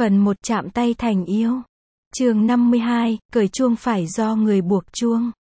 Phần 1 chạm tay thành yêu. Chương 52, cởi chuông phải do người buộc chuông.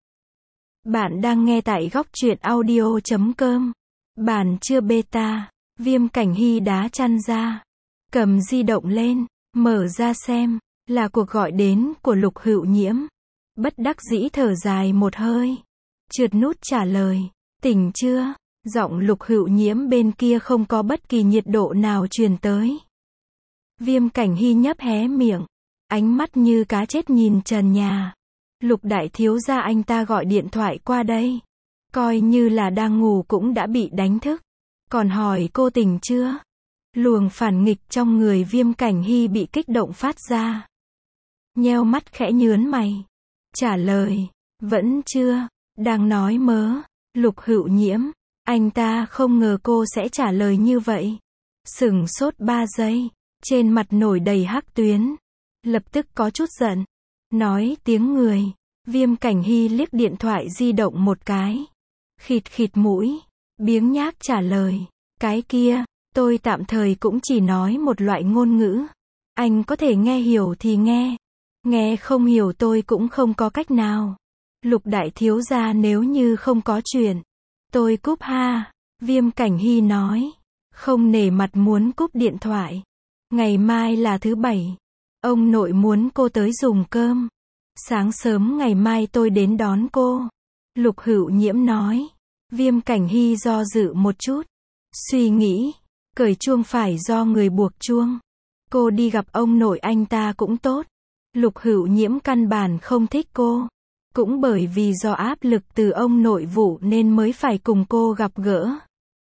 Bạn đang nghe tại góc truyện audio.com. Bản chưa beta. Viêm Cảnh Hy đá chăn ra, cầm di động lên, mở ra xem, là cuộc gọi đến của Lục Hữu Nhiễm. Bất đắc dĩ thở dài một hơi, trượt nút trả lời. Tỉnh chưa? Giọng Lục Hữu Nhiễm bên kia không có bất kỳ nhiệt độ nào truyền tới. Viêm Cảnh Hy nhấp hé miệng, ánh mắt như cá chết nhìn trần nhà. Lục đại thiếu gia anh ta gọi điện thoại qua đây, coi như là đang ngủ cũng đã bị đánh thức, còn hỏi cô tỉnh chưa? Luồng phản nghịch trong người Viêm Cảnh Hy bị kích động phát ra. Nheo mắt khẽ nhướng mày, trả lời, vẫn chưa. Đang nói mớ. Lục Hữu Nhiễm, anh ta không ngờ cô sẽ trả lời như vậy. Sửng sốt 3 giây, trên mặt nổi đầy hắc tuyến, lập tức có chút giận, nói tiếng người. Viêm Cảnh Hy liếc điện thoại di động một cái, khịt khịt mũi, biếng nhác trả lời, cái kia, tôi tạm thời cũng chỉ nói một loại ngôn ngữ, anh có thể nghe hiểu thì nghe, nghe không hiểu tôi cũng không có cách nào. Lục đại thiếu gia nếu như không có chuyện, tôi cúp ha. Viêm Cảnh Hy nói, không nể mặt muốn cúp điện thoại. Ngày mai là thứ Bảy, ông nội muốn cô tới dùng cơm. Sáng sớm ngày mai tôi đến đón cô. Lục Hữu Nhiễm nói. Viêm Cảnh Hy do dự một chút, suy nghĩ, cởi chuông phải do người buộc chuông. Cô đi gặp ông nội anh ta cũng tốt. Lục Hữu Nhiễm căn bản không thích cô, cũng bởi vì do áp lực từ ông nội vụ nên mới phải cùng cô gặp gỡ.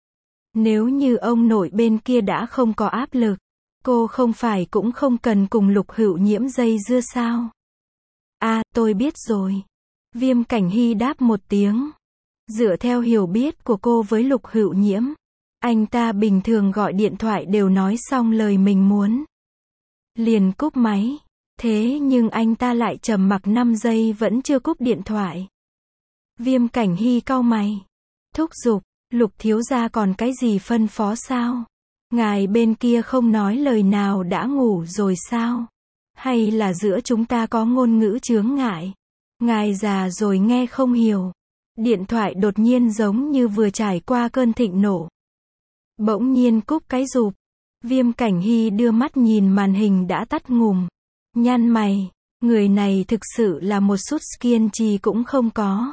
Nếu như ông nội bên kia đã không có áp lực, cô không phải cũng không cần cùng Lục Hữu Nhiễm dây dưa sao? À, tôi biết rồi. Viêm Cảnh Hy đáp một tiếng. Dựa theo hiểu biết của cô với Lục Hữu Nhiễm, anh ta bình thường gọi điện thoại đều nói xong lời mình muốn, liền cúp máy. Thế nhưng anh ta lại trầm mặc 5 giây vẫn chưa cúp điện thoại. Viêm Cảnh Hy cau mày, thúc giục, Lục thiếu gia còn cái gì phân phó sao? Ngài bên kia không nói lời nào đã ngủ rồi sao? Hay là giữa chúng ta có ngôn ngữ chướng ngại? Ngài già rồi nghe không hiểu. Điện thoại đột nhiên giống như vừa trải qua cơn thịnh nộ, bỗng nhiên cúp cái rụp. Viêm Cảnh Hy đưa mắt nhìn màn hình đã tắt ngủm, nhăn mày, người này thực sự là một chút kiên trì cũng không có.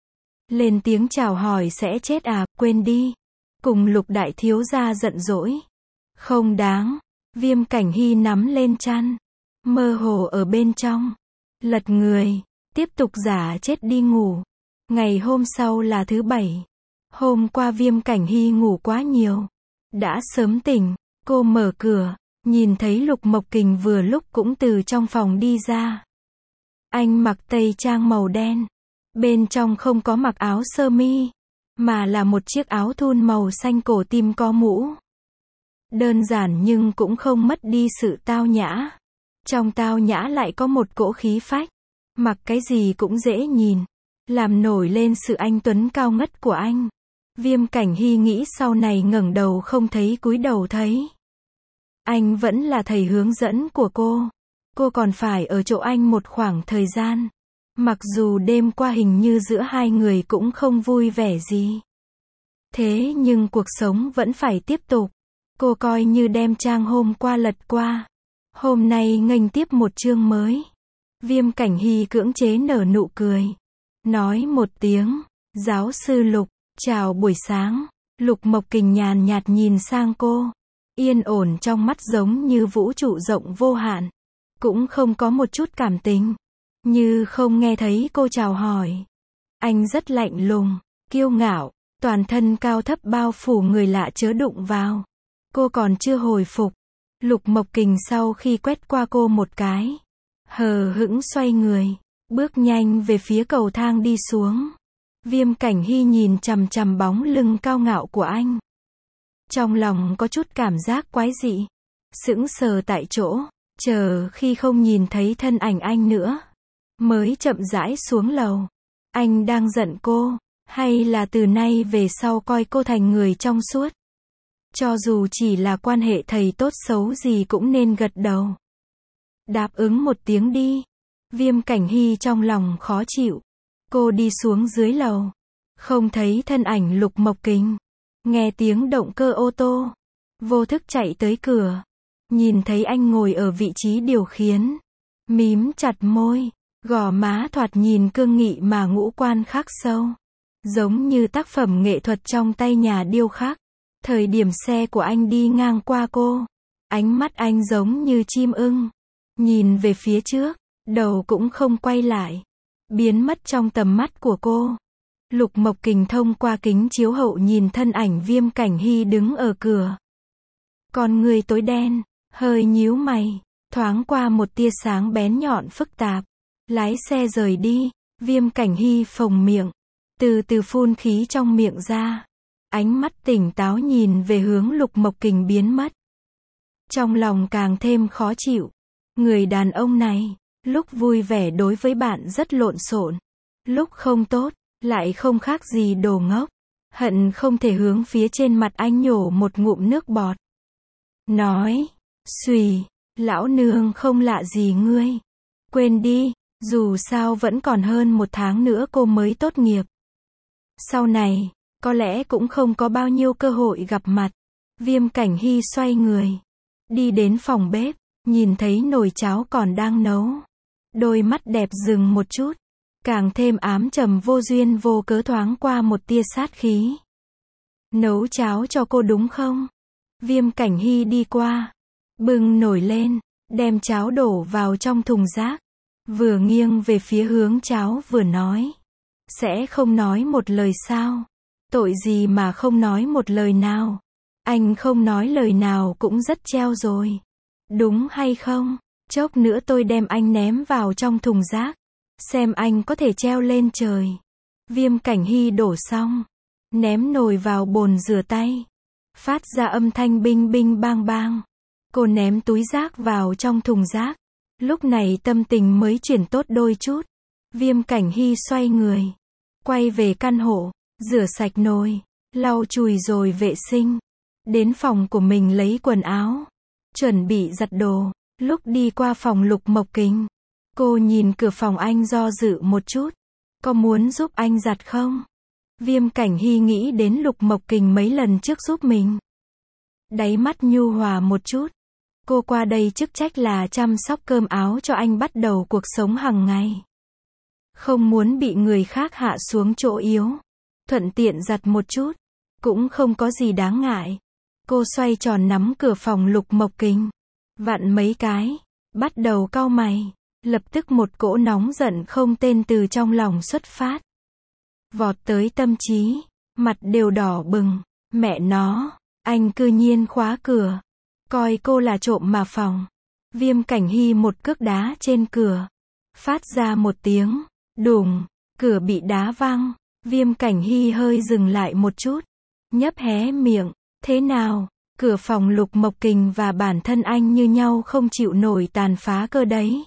Lên tiếng chào hỏi sẽ chết à, quên đi. Cùng Lục đại thiếu gia giận dỗi. Không đáng. Viêm Cảnh Hy nắm lên chăn, mơ hồ ở bên trong, lật người, tiếp tục giả chết đi ngủ. Ngày hôm sau là thứ Bảy. Hôm qua Viêm Cảnh Hy ngủ quá nhiều, đã sớm tỉnh. Cô mở cửa, nhìn thấy Lục Mộc Kình vừa lúc cũng từ trong phòng đi ra. Anh mặc tây trang màu đen, bên trong không có mặc áo sơ mi, mà là một chiếc áo thun màu xanh cổ tim có mũ. Đơn giản nhưng cũng không mất đi sự tao nhã. Trong tao nhã lại có một cỗ khí phách. Mặc cái gì cũng dễ nhìn, làm nổi lên sự anh tuấn cao ngất của anh. Viêm Cảnh Hy nghĩ sau này ngẩng đầu không thấy cúi đầu thấy. Anh vẫn là thầy hướng dẫn của cô còn phải ở chỗ anh một khoảng thời gian. Mặc dù đêm qua hình như giữa hai người cũng không vui vẻ gì, thế nhưng cuộc sống vẫn phải tiếp tục. Cô coi như đem trang hôm qua lật qua, hôm nay nghênh tiếp một chương mới. Viêm Cảnh Hy cưỡng chế nở nụ cười, nói một tiếng, giáo sư Lục, chào buổi sáng. Lục Mộc Kình nhàn nhạt nhìn sang cô, yên ổn trong mắt giống như vũ trụ rộng vô hạn, cũng không có một chút cảm tình, như không nghe thấy cô chào hỏi. Anh rất lạnh lùng, kiêu ngạo, toàn thân cao thấp bao phủ người lạ chớ đụng vào. Cô còn chưa hồi phục. Lục Mộc Kình sau khi quét qua cô một cái, hờ hững xoay người, bước nhanh về phía cầu thang đi xuống. Viêm Cảnh Hy nhìn chằm chằm bóng lưng cao ngạo của anh, trong lòng có chút cảm giác quái dị, sững sờ tại chỗ, chờ khi không nhìn thấy thân ảnh anh nữa, mới chậm rãi xuống lầu. Anh đang giận cô, hay là từ nay về sau coi cô thành người trong suốt? Cho dù chỉ là quan hệ thầy tốt xấu gì cũng nên gật đầu. Đáp ứng một tiếng đi. Viêm Cảnh Hy trong lòng khó chịu. Cô đi xuống dưới lầu. Không thấy thân ảnh Lục Mộc Kình. Nghe tiếng động cơ ô tô. Vô thức chạy tới cửa. Nhìn thấy anh ngồi ở vị trí điều khiển. Mím chặt môi. Gò má thoạt nhìn cương nghị mà ngũ quan khắc sâu. Giống như tác phẩm nghệ thuật trong tay nhà điêu khắc. Thời điểm xe của anh đi ngang qua cô. Ánh mắt anh giống như chim ưng. Nhìn về phía trước. Đầu cũng không quay lại. Biến mất trong tầm mắt của cô. Lục Mộc Kình thông qua kính chiếu hậu nhìn thân ảnh Viêm Cảnh Hy đứng ở cửa. Con người tối đen, hơi nhíu mày, thoáng qua một tia sáng bén nhọn phức tạp. Lái xe rời đi, Viêm Cảnh Hy phồng miệng, từ từ phun khí trong miệng ra. Ánh mắt tỉnh táo nhìn về hướng Lục Mộc Kình biến mất. Trong lòng càng thêm khó chịu. Người đàn ông này, lúc vui vẻ đối với bạn rất lộn xộn, lúc không tốt, lại không khác gì đồ ngốc. Hận không thể hướng phía trên mặt anh nhổ một ngụm nước bọt. Nói, xùy, lão nương không lạ gì ngươi. Quên đi, dù sao vẫn còn hơn 1 tháng nữa cô mới tốt nghiệp. Sau này, có lẽ cũng không có bao nhiêu cơ hội gặp mặt. Viêm Cảnh Hy xoay người, đi đến phòng bếp, nhìn thấy nồi cháo còn đang nấu. Đôi mắt đẹp dừng một chút, càng thêm ám trầm vô duyên vô cớ thoáng qua một tia sát khí. Nấu cháo cho cô đúng không? Viêm Cảnh Hy đi qua, bưng nồi lên, đem cháo đổ vào trong thùng rác. Vừa nghiêng về phía hướng cháo vừa nói. Sẽ không nói một lời sao? Tội gì mà không nói một lời nào? Anh không nói lời nào cũng rất treo rồi. Đúng hay không? Chốc nữa tôi đem anh ném vào trong thùng rác. Xem anh có thể treo lên trời. Viêm Cảnh Hy đổ xong. Ném nồi vào bồn rửa tay. Phát ra âm thanh binh binh bang bang. Cô ném túi rác vào trong thùng rác. Lúc này tâm tình mới chuyển tốt đôi chút. Viêm Cảnh Hy xoay người. Quay về căn hộ. Rửa sạch nồi. Lau chùi rồi vệ sinh. Đến phòng của mình lấy quần áo. Chuẩn bị giặt đồ. Lúc đi qua phòng Lục Mộc Kình. Cô nhìn cửa phòng anh do dự một chút. Có muốn giúp anh giặt không? Viêm Cảnh Hy nghĩ đến Lục Mộc Kình mấy lần trước giúp mình. Đáy mắt nhu hòa một chút. Cô qua đây chức trách là chăm sóc cơm áo cho anh bắt đầu cuộc sống hàng ngày. Không muốn bị người khác hạ xuống chỗ yếu. Thuận tiện giặt một chút. Cũng không có gì đáng ngại. Cô xoay tròn nắm cửa phòng Lục Mộc Kình. Vặn mấy cái. Bắt đầu cau mày. Lập tức một cỗ nóng giận không tên từ trong lòng xuất phát. Vọt tới tâm trí. Mặt đều đỏ bừng. Mẹ nó. Anh cư nhiên khóa cửa. Coi cô là trộm mà phòng. Viêm Cảnh Hy một cước đá trên cửa. Phát ra một tiếng. Đùng. Cửa bị đá văng. Viêm Cảnh Hy hơi dừng lại một chút. Nhấp hé miệng. Thế nào? Cửa phòng Lục Mộc Kình và bản thân anh như nhau không chịu nổi tàn phá cơ đấy.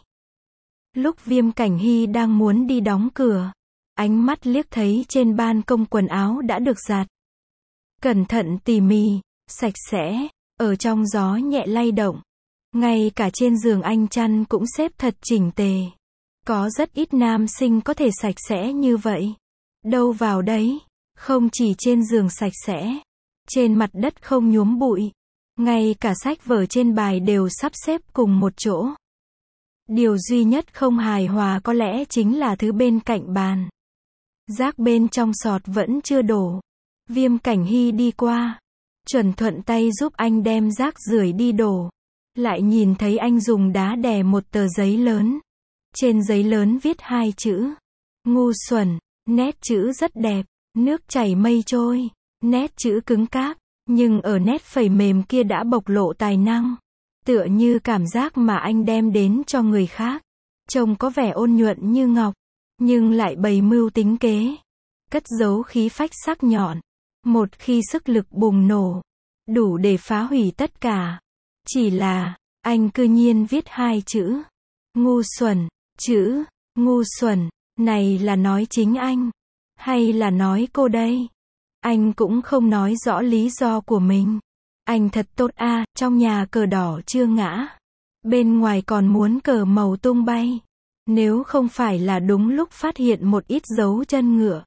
Lúc Viêm Cảnh Hy đang muốn đi đóng cửa. Ánh mắt liếc thấy trên ban công quần áo đã được giặt. Cẩn thận tỉ mỉ. Sạch sẽ. Ở trong gió nhẹ lay động. Ngay cả trên giường anh chăn cũng xếp thật chỉnh tề. Có rất ít nam sinh có thể sạch sẽ như vậy. Đâu vào đấy. Không chỉ trên giường sạch sẽ. Trên mặt đất không nhuốm bụi. Ngay cả sách vở trên bài đều sắp xếp cùng một chỗ. Điều duy nhất không hài hòa có lẽ chính là thứ bên cạnh bàn. Rác bên trong sọt vẫn chưa đổ. Viêm Cảnh Hy đi qua. Chuẩn thuận tay giúp anh đem rác rưởi đi đổ. Lại nhìn thấy anh dùng đá đè một tờ giấy lớn. Trên giấy lớn viết 2 chữ. Ngu xuẩn. Nét chữ rất đẹp. Nước chảy mây trôi. Nét chữ cứng cáp. Nhưng ở nét phẩy mềm kia đã bộc lộ tài năng. Tựa như cảm giác mà anh đem đến cho người khác. Trông có vẻ ôn nhuận như ngọc. Nhưng lại bày mưu tính kế. Cất giấu khí phách sắc nhọn. Một khi sức lực bùng nổ. Đủ để phá hủy tất cả. Chỉ là, anh cư nhiên viết 2 chữ. Ngu xuẩn. Chữ, ngu xuẩn. Này là nói chính anh. Hay là nói cô đây? Anh cũng không nói rõ lý do của mình. Anh thật tốt a, trong nhà cờ đỏ chưa ngã. Bên ngoài còn muốn cờ màu tung bay. Nếu không phải là đúng lúc phát hiện một ít dấu chân ngựa.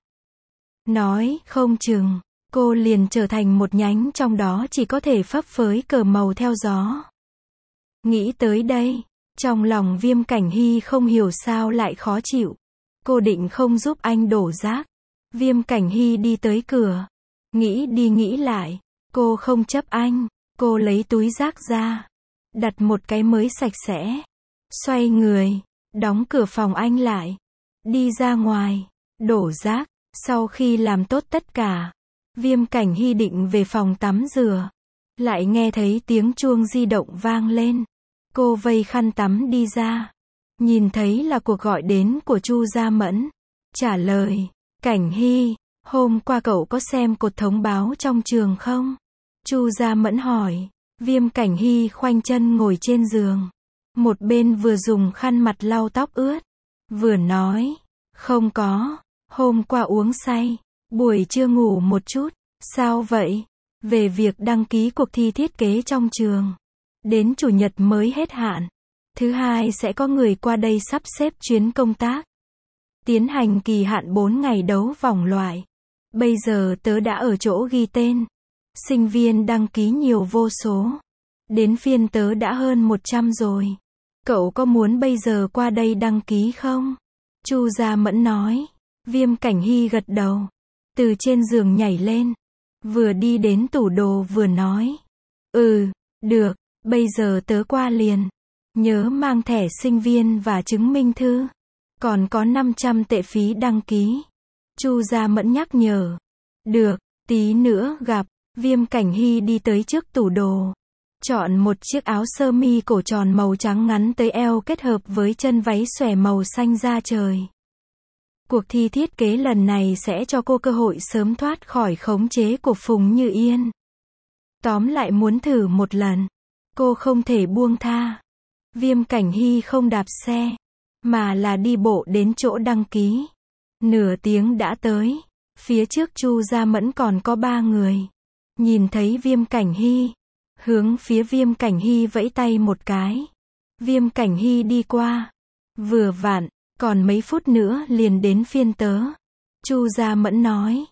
Nói không chừng, cô liền trở thành một nhánh trong đó chỉ có thể phấp phới cờ màu theo gió. Nghĩ tới đây, trong lòng Viêm Cảnh Hy không hiểu sao lại khó chịu. Cô định không giúp anh đổ rác. Viêm Cảnh Hy đi tới cửa. Nghĩ đi nghĩ lại, cô không chấp anh. Cô lấy túi rác ra, đặt một cái mới sạch sẽ. Xoay người, đóng cửa phòng anh lại. Đi ra ngoài, đổ rác. Sau khi làm tốt tất cả, Viêm Cảnh Hy định về phòng tắm rửa. Lại nghe thấy tiếng chuông di động vang lên. Cô vây khăn tắm đi ra. Nhìn thấy là cuộc gọi đến của Chu Gia Mẫn. Trả lời, Cảnh Hy, hôm qua cậu có xem cột thông báo trong trường không? Chu Gia Mẫn hỏi. Viêm Cảnh Hy khoanh chân ngồi trên giường. Một bên vừa dùng khăn mặt lau tóc ướt. Vừa nói, không có, hôm qua uống say, buổi trưa ngủ một chút. Sao vậy? Về việc đăng ký cuộc thi thiết kế trong trường. Đến chủ nhật mới hết hạn. Thứ hai sẽ có người qua đây sắp xếp chuyến công tác. Tiến hành kỳ hạn 4 ngày đấu vòng loại. Bây giờ tớ đã ở chỗ ghi tên. Sinh viên đăng ký nhiều vô số. Đến phiên tớ đã hơn 100 rồi. Cậu có muốn bây giờ qua đây đăng ký không? Chu Gia Mẫn nói. Viêm Cảnh Hy gật đầu. Từ trên giường nhảy lên. Vừa đi đến tủ đồ vừa nói. Được, bây giờ tớ qua liền. Nhớ mang thẻ sinh viên và chứng minh thư. Còn có 500 tệ phí đăng ký. Chu Gia Mẫn nhắc nhở. Được, tí nữa gặp. Viêm Cảnh Hy đi tới trước tủ đồ. Chọn một chiếc áo sơ mi cổ tròn màu trắng ngắn tới eo kết hợp với chân váy xòe màu xanh da trời. Cuộc thi thiết kế lần này sẽ cho cô cơ hội sớm thoát khỏi khống chế của Phùng Như Yên. Tóm lại muốn thử một lần. Cô không thể buông tha. Viêm Cảnh Hy không đạp xe, mà là đi bộ đến chỗ đăng ký. Nửa tiếng đã tới. Phía trước Chu Gia Mẫn còn có 3 người. Nhìn thấy Viêm Cảnh Hy, hướng phía Viêm Cảnh Hy vẫy tay một cái. Viêm Cảnh Hy đi qua. Vừa vặn, còn mấy phút nữa liền đến phiên tớ. Chu Gia Mẫn nói.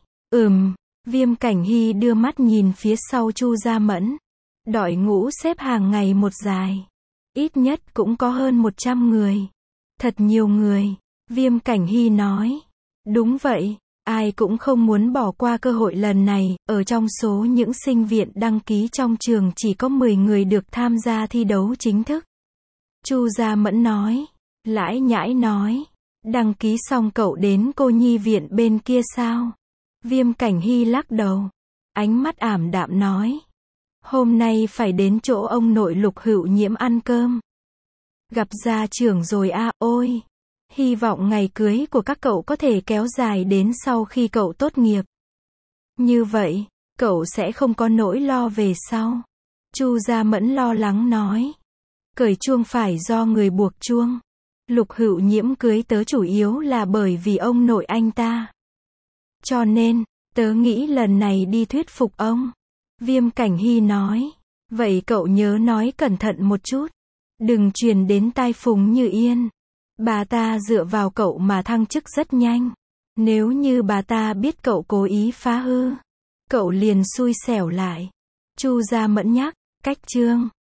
Viêm Cảnh Hy đưa mắt nhìn phía sau Chu Gia Mẫn. Đội ngũ xếp hàng ngày một dài. Ít nhất cũng có hơn 100 người. Thật nhiều người. Viêm Cảnh Hy nói. Đúng vậy. Ai cũng không muốn bỏ qua cơ hội lần này. Ở trong số những sinh viên đăng ký trong trường chỉ có 10 người được tham gia thi đấu chính thức. Chu Gia Mẫn nói. Lãi nhãi nói. Đăng ký xong cậu đến cô nhi viện bên kia sao? Viêm Cảnh Hy lắc đầu. Ánh mắt ảm đạm nói. Hôm nay phải đến chỗ ông nội Lục Hữu Nhiễm ăn cơm. Gặp gia trưởng rồi à, ôi. Hy vọng ngày cưới của các cậu có thể kéo dài đến sau khi cậu tốt nghiệp. Như vậy, cậu sẽ không có nỗi lo về sau. Chu Gia Mẫn lo lắng nói. Cởi chuông phải do người buộc chuông. Lục Hữu Nhiễm cưới tớ chủ yếu là bởi vì ông nội anh ta. Cho nên, tớ nghĩ lần này đi thuyết phục ông. Viêm Cảnh Hy nói. Vậy cậu nhớ nói cẩn thận một chút. Đừng truyền đến tai Phùng Như Yên. Bà ta dựa vào cậu mà thăng chức rất nhanh. Nếu như bà ta biết cậu cố ý phá hư, cậu liền xui xẻo lại. Chu Gia Mẫn nhắc. Cách chương